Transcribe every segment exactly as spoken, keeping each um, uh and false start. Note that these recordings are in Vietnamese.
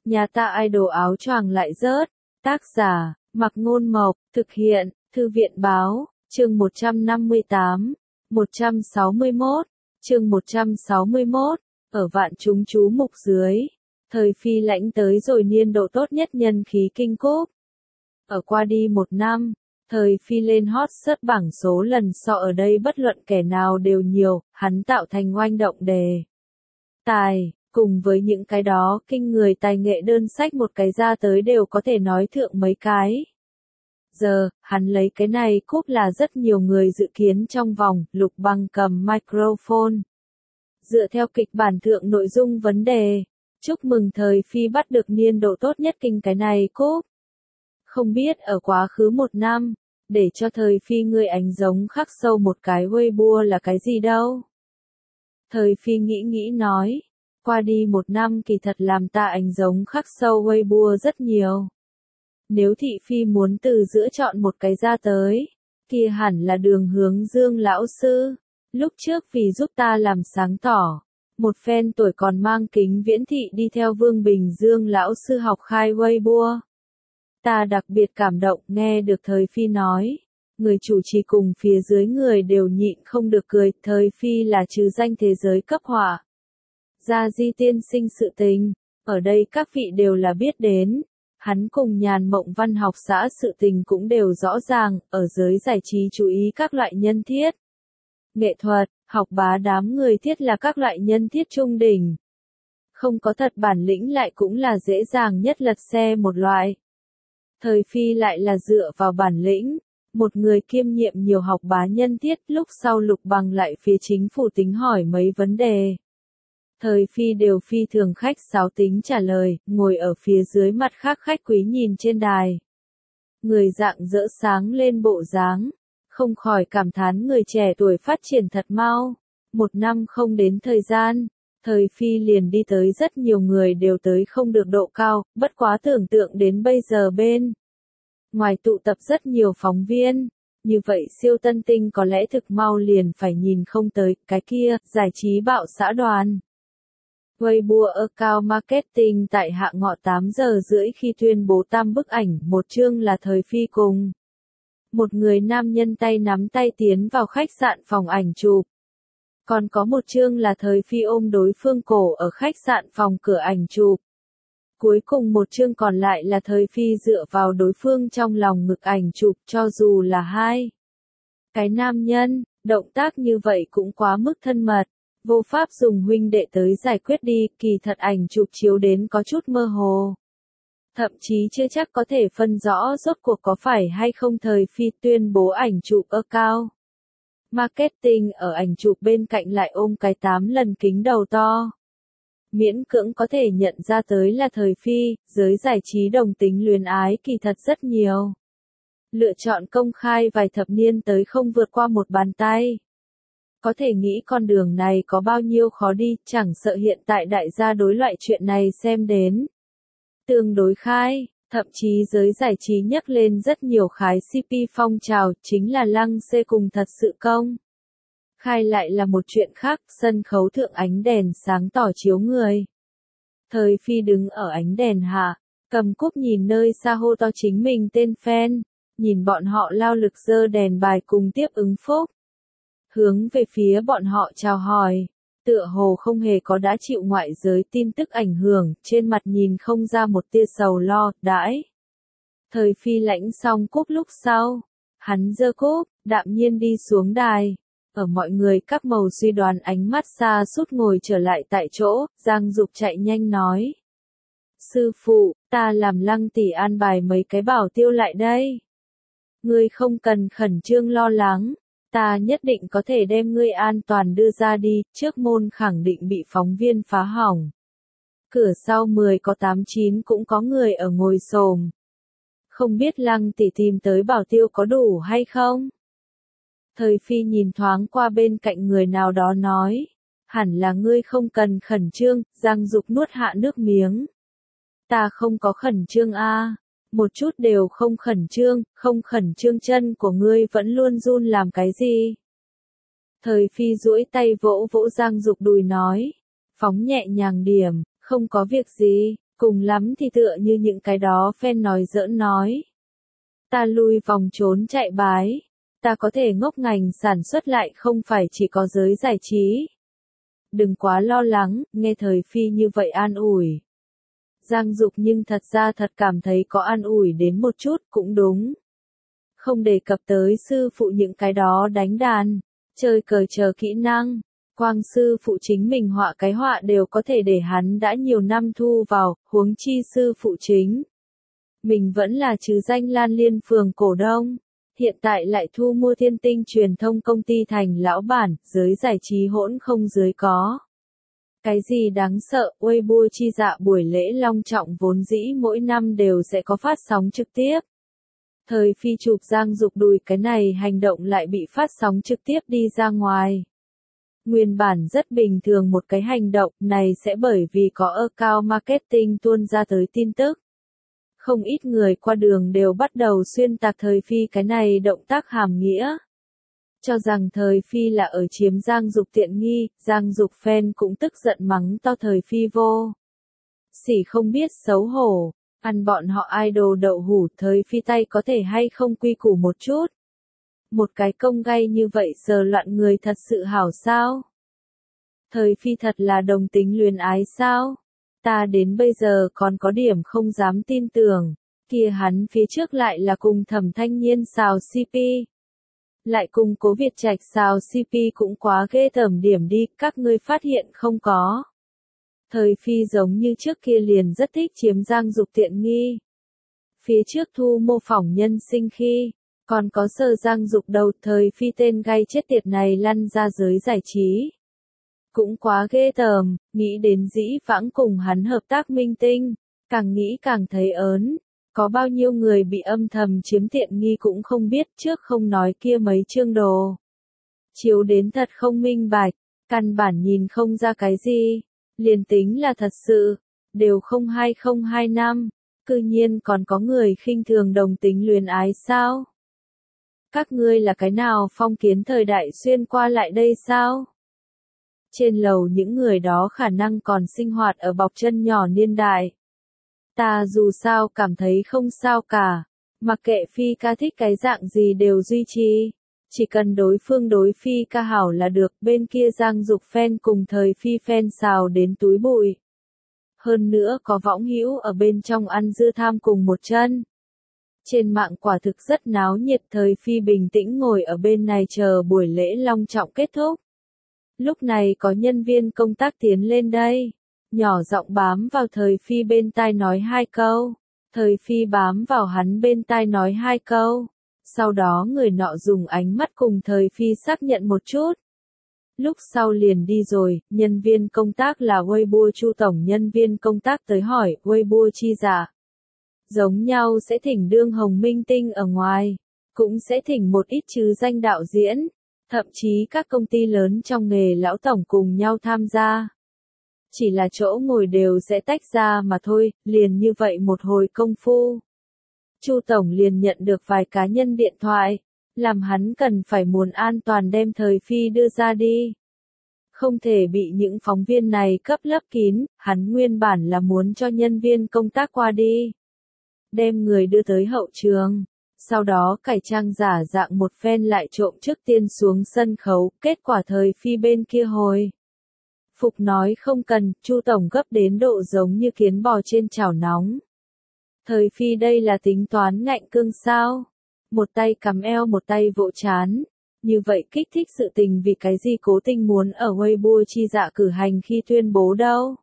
Nhà ta idol áo choàng lại rớt. Tác giả, Mặc Ngôn Mộc, thực hiện, Thư viện Báo, chương một trăm năm mươi tám, một trăm sáu mươi mốt, chương một trăm sáu mươi mốt, ở vạn chúng chú mục dưới. Thời Phi Lãnh tới rồi niên độ tốt nhất nhân khí kinh cúp. Ở qua đi một năm, Thời Phi lên hot search bảng số lần so ở đây bất luận kẻ nào đều nhiều, hắn tạo thành oanh động đề tài, cùng với những cái đó kinh người tài nghệ đơn sách một cái ra tới đều có thể nói thượng mấy cái. Giờ, hắn lấy cái này cúp là rất nhiều người dự kiến trong vòng, Lục Băng cầm microphone. Dựa theo kịch bản thượng nội dung vấn đề, chúc mừng Thời Phi bắt được niên độ tốt nhất kinh cái này cúp. Không biết ở quá khứ một năm, để cho Thời Phi người ánh giống khắc sâu một cái Weibo là cái gì đâu. Thời Phi nghĩ nghĩ nói, qua đi một năm kỳ thật làm ta ánh giống khắc sâu Weibo rất nhiều. Nếu thị phi muốn từ giữa chọn một cái ra tới, kia hẳn là Đường Hướng Dương lão sư. Lúc trước vì giúp ta làm sáng tỏ, một fan tuổi còn mang kính viễn thị đi theo Vương Bình Dương lão sư học khai Weibo. Ta đặc biệt cảm động nghe được Thời Phi nói, người chủ trì cùng phía dưới người đều nhịn không được cười. Thời Phi là trừ danh thế giới cấp họa gia di tiên sinh sự tình, ở đây các vị đều là biết đến. Hắn cùng Nhàn Mộng văn học xã sự tình cũng đều rõ ràng, ở giới giải trí chú ý các loại nhân thiết. Nghệ thuật, học bá đám người thiết là các loại nhân thiết trung đỉnh. Không có thật bản lĩnh lại cũng là dễ dàng nhất lật xe một loại. Thời Phi lại là dựa vào bản lĩnh, một người kiêm nhiệm nhiều học bá nhân thiết. Lúc sau Lục Bằng lại phía chính phủ tính hỏi mấy vấn đề. Thời Phi đều phi thường khách sáo tính trả lời, ngồi ở phía dưới mặt khác khách quý nhìn trên đài. Người dạng dỡ sáng lên bộ dáng, không khỏi cảm thán người trẻ tuổi phát triển thật mau. Một năm không đến thời gian, Thời Phi liền đi tới rất nhiều người đều tới không được độ cao, bất quá tưởng tượng đến bây giờ bên ngoài tụ tập rất nhiều phóng viên. Như vậy siêu tân tinh có lẽ thực mau liền phải nhìn không tới, cái kia, giải trí bạo xã đoàn. Weibo account marketing tại hạ ngọ tám giờ rưỡi khi tuyên bố tam bức ảnh, một chương là Thời Phi cùng một người nam nhân tay nắm tay tiến vào khách sạn phòng ảnh chụp. Còn có một chương là Thời Phi ôm đối phương cổ ở khách sạn phòng cửa ảnh chụp. Cuối cùng một chương còn lại là Thời Phi dựa vào đối phương trong lòng ngực ảnh chụp. Cho dù là hai cái nam nhân, động tác như vậy cũng quá mức thân mật. Vô pháp dùng huynh đệ tới giải quyết đi, kỳ thật ảnh chụp chiếu đến có chút mơ hồ. Thậm chí chưa chắc có thể phân rõ rốt cuộc có phải hay không. Thời Phi tuyên bố ảnh chụp account marketing ở ảnh chụp bên cạnh lại ôm cái tám lần kính đầu to. Miễn cưỡng có thể nhận ra tới là Thời Phi, giới giải trí đồng tính luyến ái kỳ thật rất nhiều. Lựa chọn công khai vài thập niên tới không vượt qua một bàn tay. Có thể nghĩ con đường này có bao nhiêu khó đi, chẳng sợ hiện tại đại gia đối loại chuyện này xem đến tương đối khai, thậm chí giới giải trí nhắc lên rất nhiều khái xê pê phong trào, chính là Lăng Xê cùng Thật Sự Công khai lại là một chuyện khác. Sân khấu thượng ánh đèn sáng tỏ chiếu người. Thời Phi đứng ở ánh đèn hạ, cầm cúp nhìn nơi xa hô to chính mình tên fan, nhìn bọn họ lao lực giơ đèn bài cùng tiếp ứng phúc. Hướng về phía bọn họ chào hỏi, tựa hồ không hề có đã chịu ngoại giới tin tức ảnh hưởng, trên mặt nhìn không ra một tia sầu lo, đãi. Thời Phi lãnh xong cúp lúc sau, hắn giơ cúp, đạm nhiên đi xuống đài. Ở mọi người các màu suy đoán ánh mắt xa sút ngồi trở lại tại chỗ, Giang Dục chạy nhanh nói. Sư phụ, ta làm Lăng tỷ an bài mấy cái bảo tiêu lại đây. Ngươi không cần khẩn trương lo lắng. Ta nhất định có thể đem ngươi an toàn đưa ra đi, trước môn khẳng định bị phóng viên phá hỏng. Cửa sau mười có tám chín cũng có người ở ngồi xổm. Không biết Lăng tỷ tìm tới bảo tiêu có đủ hay không? Thời Phi nhìn thoáng qua bên cạnh người nào đó nói. Hẳn là ngươi không cần khẩn trương. Giang Dục nuốt hạ nước miếng. Ta không có khẩn trương a. Một chút đều không khẩn trương, không khẩn trương. Chân của ngươi vẫn luôn run làm cái gì? Thời Phi duỗi tay vỗ vỗ Giang Dục đùi nói. Phóng nhẹ nhàng điểm, không có việc gì. Cùng lắm thì tựa như những cái đó fan nói giỡn nói. Ta lui vòng trốn chạy bái. Ta có thể ngốc ngành sản xuất lại không phải chỉ có giới giải trí. Đừng quá lo lắng, nghe thời phi như vậy an ủi. Giang Dục nhưng thật ra thật cảm thấy có an ủi đến một chút cũng đúng. Không đề cập tới sư phụ những cái đó đánh đàn, chơi cờ chờ kỹ năng. Quang sư phụ chính mình họa cái họa đều có thể để hắn đã nhiều năm thu vào, huống chi sư phụ chính. Mình vẫn là chứ danh Lan Liên phường cổ đông. Hiện tại lại thu mua Thiên Tinh truyền thông công ty thành lão bản, giới giải trí hỗn không dưới có. Cái gì đáng sợ, Weibo chi dạ buổi lễ long trọng vốn dĩ mỗi năm đều sẽ có phát sóng trực tiếp. Thời phi chụp Giang Dục đùi cái này hành động lại bị phát sóng trực tiếp đi ra ngoài. Nguyên bản rất bình thường một cái hành động này sẽ bởi vì có account marketing tuôn ra tới tin tức. Không ít người qua đường đều bắt đầu xuyên tạc thời phi cái này động tác hàm nghĩa. Cho rằng thời phi là ở chiếm Giang Dục tiện nghi, Giang Dục fan cũng tức giận mắng to thời phi vô. Xỉ không biết xấu hổ, ăn bọn họ idol đậu hủ thời phi tay có thể hay không quy củ một chút. Một cái công gay như vậy giờ loạn người thật sự hảo sao? Thời phi thật là đồng tính luyến ái sao? Ta đến bây giờ còn có điểm không dám tin tưởng, kia hắn phía trước lại là cùng Thẩm Thanh Nhiên xào xê pê. Lại cùng Cố Việt Trạch xào xê pê cũng quá ghê tởm điểm đi, các ngươi phát hiện không có. Thời phi giống như trước kia liền rất thích chiếm Giang Dục tiện nghi. Phía trước thu mô phỏng nhân sinh khi, còn có sờ Giang Dục đầu thời phi tên gay chết tiệt này lăn ra giới giải trí. Cũng quá ghê tởm, nghĩ đến dĩ vãng cùng hắn hợp tác minh tinh, càng nghĩ càng thấy ớn. Có bao nhiêu người bị âm thầm chiếm tiện nghi cũng không biết trước không nói kia mấy chương đồ. Chiếu đến thật không minh bạch, căn bản nhìn không ra cái gì, liền tính là thật sự, đều không hai không hai năm, cư nhiên còn có người khinh thường đồng tính luyến ái sao? Các ngươi là cái nào phong kiến thời đại xuyên qua lại đây sao? Trên lầu những người đó khả năng còn sinh hoạt ở bọc chân nhỏ niên đại. Ta dù sao cảm thấy không sao cả, mặc kệ phi ca thích cái dạng gì đều duy trì, chỉ cần đối phương đối phi ca hảo là được, bên kia Giang Dục fan cùng thời phi fan xào đến túi bụi. Hơn nữa có võng hữu ở bên trong ăn dưa tham cùng một chân. Trên mạng quả thực rất náo nhiệt, thời phi bình tĩnh ngồi ở bên này chờ buổi lễ long trọng kết thúc. Lúc này có nhân viên công tác tiến lên đây. Nhỏ giọng bám vào thời phi bên tai nói hai câu. Thời phi bám vào hắn bên tai nói hai câu. Sau đó người nọ dùng ánh mắt cùng thời phi xác nhận một chút. Lúc sau liền đi rồi, nhân viên công tác là Weibo Chu tổng nhân viên công tác tới hỏi, Weibo chi dạ. Giống nhau sẽ thỉnh đương hồng minh tinh ở ngoài, cũng sẽ thỉnh một ít chứ danh đạo diễn, thậm chí các công ty lớn trong nghề lão tổng cùng nhau tham gia. Chỉ là chỗ ngồi đều sẽ tách ra mà thôi, liền như vậy một hồi công phu. Chu tổng liền nhận được vài cá nhân điện thoại, làm hắn cần phải muốn an toàn đem thời phi đưa ra đi. Không thể bị những phóng viên này cấp lấp kín, hắn nguyên bản là muốn cho nhân viên công tác qua đi. Đem người đưa tới hậu trường, sau đó cải trang giả dạng một phen lại trộm trước tiên xuống sân khấu, kết quả thời phi bên kia hồi. Phục nói không cần, Chu tổng gấp đến độ giống như kiến bò trên chảo nóng. Thời phi đây là tính toán ngạnh cương sao? Một tay cắm eo một tay vỗ chán. Như vậy kích thích sự tình vì cái gì cố tình muốn ở Weibo chi dạ cử hành khi tuyên bố đâu.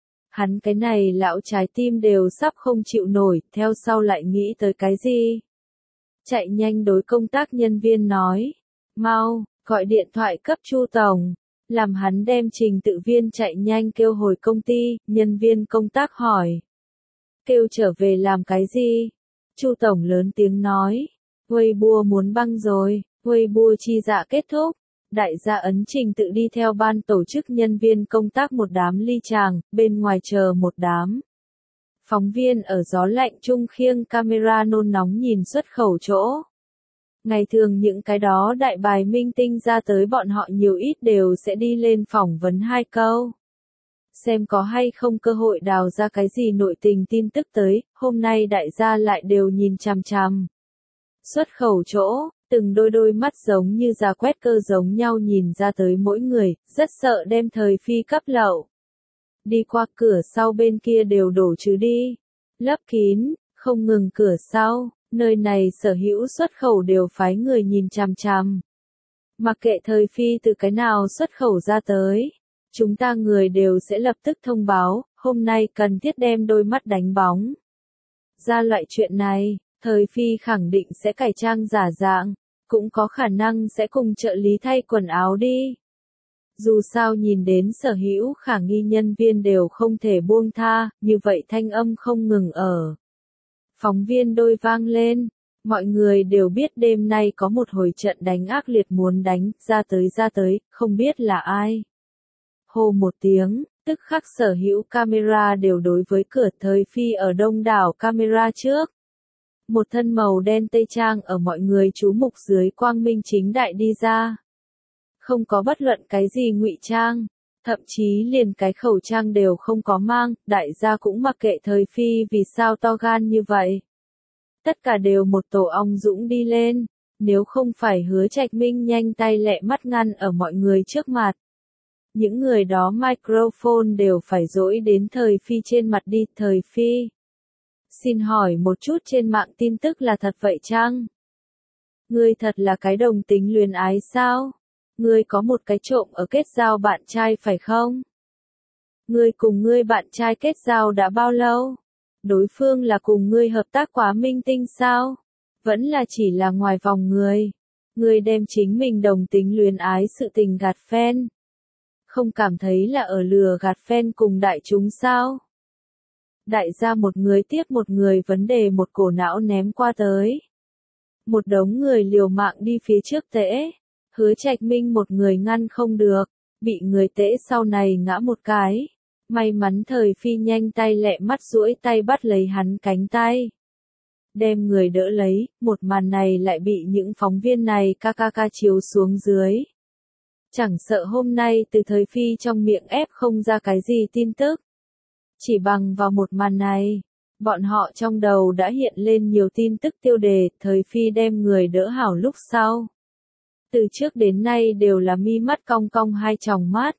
Hắn cái này lão trái tim đều sắp không chịu nổi, theo sau lại nghĩ tới cái gì. Chạy nhanh đối công tác nhân viên nói. Mau, gọi điện thoại cấp Chu tổng. Làm hắn đem trình tự viên chạy nhanh kêu hồi công ty, nhân viên công tác hỏi. Kêu trở về làm cái gì? Chu tổng lớn tiếng nói. Weibo muốn băng rồi, Weibo chi dạ kết thúc. Đại gia ấn trình tự đi theo ban tổ chức nhân viên công tác một đám ly tràng, bên ngoài chờ một đám. Phóng viên ở gió lạnh chung khiêng camera nôn nóng nhìn xuất khẩu chỗ. Ngày thường những cái đó đại bài minh tinh ra tới bọn họ nhiều ít đều sẽ đi lên phỏng vấn hai câu. xem có hay không cơ hội đào ra cái gì nội tình tin tức tới, hôm nay đại gia lại đều nhìn chằm chằm. Xuất khẩu chỗ, từng đôi đôi mắt giống như ra quét cơ giống nhau nhìn ra tới mỗi người, rất sợ đem thời phi cấp lậu. Đi qua cửa sau bên kia đều đổ chứ đi. Lấp kín, không ngừng cửa sau, nơi này sở hữu xuất khẩu đều phái người nhìn chằm chằm. Mặc kệ thời phi từ cái nào xuất khẩu ra tới, chúng ta người đều sẽ lập tức thông báo, hôm nay cần thiết đem đôi mắt đánh bóng. Ra loại chuyện này, thời phi khẳng định sẽ cải trang giả dạng, cũng có khả năng sẽ cùng trợ lý thay quần áo đi. Dù sao nhìn đến sở hữu khả nghi nhân viên đều không thể buông tha, như vậy thanh âm không ngừng ở. Phóng viên đôi vang lên, mọi người đều biết đêm nay có một hồi trận đánh ác liệt muốn đánh, ra tới ra tới, không biết là ai. Hô một tiếng, tức khắc sở hữu camera đều đối với cửa thời phi ở đông đảo camera trước. Một thân màu đen tây trang ở mọi người chú mục dưới quang minh chính đại đi ra. Không có bất luận cái gì ngụy trang, thậm chí liền cái khẩu trang đều không có mang, đại gia cũng mặc kệ thời phi vì sao to gan như vậy. Tất cả đều một tổ ong dũng đi lên, nếu không phải Hứa Trạch Minh nhanh tay lẹ mắt ngăn ở mọi người trước mặt. Những người đó microphone đều phải dỗi đến thời phi trên mặt đi, thời phi. Xin hỏi một chút trên mạng tin tức là thật vậy chăng? Ngươi thật là cái đồng tính luyến ái sao? Ngươi có một cái trộm ở kết giao bạn trai phải không? Ngươi cùng ngươi bạn trai kết giao đã bao lâu? Đối phương là cùng ngươi hợp tác quá minh tinh sao? Vẫn là chỉ là ngoài vòng người. Ngươi đem chính mình đồng tính luyến ái sự tình gạt fan. Không cảm thấy là ở lừa gạt fan cùng đại chúng sao? Đại gia một người tiếp một người vấn đề một cổ não ném qua tới. Một đống người liều mạng đi phía trước tễ. Hứa Trạch Minh một người ngăn không được, bị người tễ sau này ngã một cái. May mắn thời phi nhanh tay lẹ mắt duỗi tay bắt lấy hắn cánh tay. Đem người đỡ lấy, một màn này lại bị những phóng viên này ca ca ca chiếu xuống dưới. Chẳng sợ hôm nay từ thời phi trong miệng ép không ra cái gì tin tức. Chỉ bằng vào một màn này, bọn họ trong đầu đã hiện lên nhiều tin tức tiêu đề, thời phi đem người đỡ hảo lúc sau. Từ trước đến nay đều là mi mắt cong cong hai tròng mắt.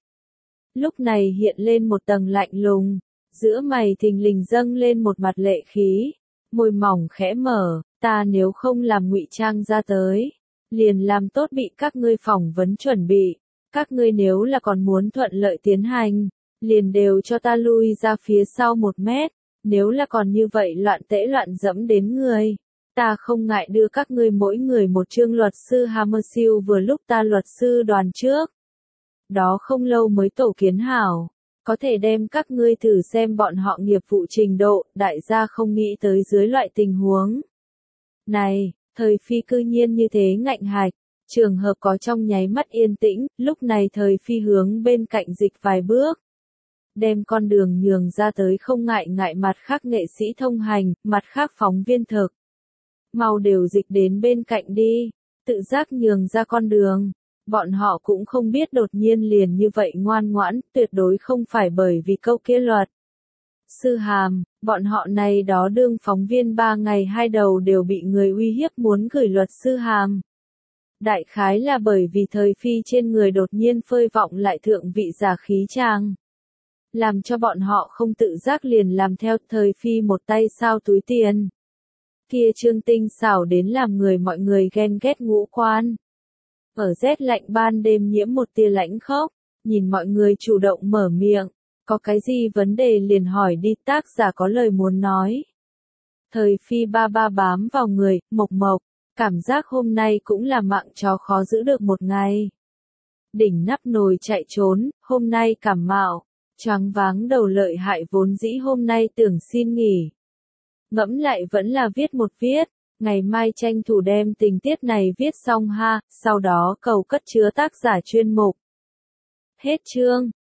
Lúc này hiện lên một tầng lạnh lùng, giữa mày thình lình dâng lên một mặt lệ khí, môi mỏng khẽ mở, ta nếu không làm ngụy trang ra tới, liền làm tốt bị các ngươi phỏng vấn chuẩn bị, các ngươi nếu là còn muốn thuận lợi tiến hành, liền đều cho ta lui ra phía sau một mét, nếu là còn như vậy loạn tễ loạn dẫm đến người. Ta không ngại đưa các ngươi mỗi người một chương luật sư Hammersill vừa lúc ta luật sư đoàn trước. Đó không lâu mới tổ kiến hảo, có thể đem các ngươi thử xem bọn họ nghiệp vụ trình độ, đại gia không nghĩ tới dưới loại tình huống. Này, thời phi cư nhiên như thế ngạnh hạch, trường hợp có trong nháy mắt yên tĩnh, lúc này thời phi hướng bên cạnh dịch vài bước. Đem con đường nhường ra tới không ngại ngại mặt khác nghệ sĩ thông hành, mặt khác phóng viên thực. Mau đều dịch đến bên cạnh đi, tự giác nhường ra con đường. Bọn họ cũng không biết đột nhiên liền như vậy ngoan ngoãn, tuyệt đối không phải bởi vì câu kia luật. Sư hàm, bọn họ này đó đương phóng viên ba ngày hai đầu đều bị người uy hiếp muốn gửi luật sư hàm. Đại khái là bởi vì thời phi trên người đột nhiên phơi vọng lại thượng vị giả khí trang. Làm cho bọn họ không tự giác liền làm theo thời phi một tay sao túi tiền. Kia trương tinh xảo đến làm người mọi người ghen ghét ngũ quan. Ở rét lạnh ban đêm nhiễm một tia lãnh khốc, nhìn mọi người chủ động mở miệng, có cái gì vấn đề liền hỏi đi, tác giả có lời muốn nói. Thời phi ba ba bám vào người, mộc mộc, cảm giác hôm nay cũng là mạng chó khó giữ được một ngày. Đỉnh nắp nồi chạy trốn, hôm nay cảm mạo, choáng váng đầu lợi hại vốn dĩ hôm nay tưởng xin nghỉ. Ngẫm lại vẫn là viết một viết. Ngày mai tranh thủ đem tình tiết này viết xong ha, sau đó cầu cất chứa tác giả chuyên mục. Hết chương.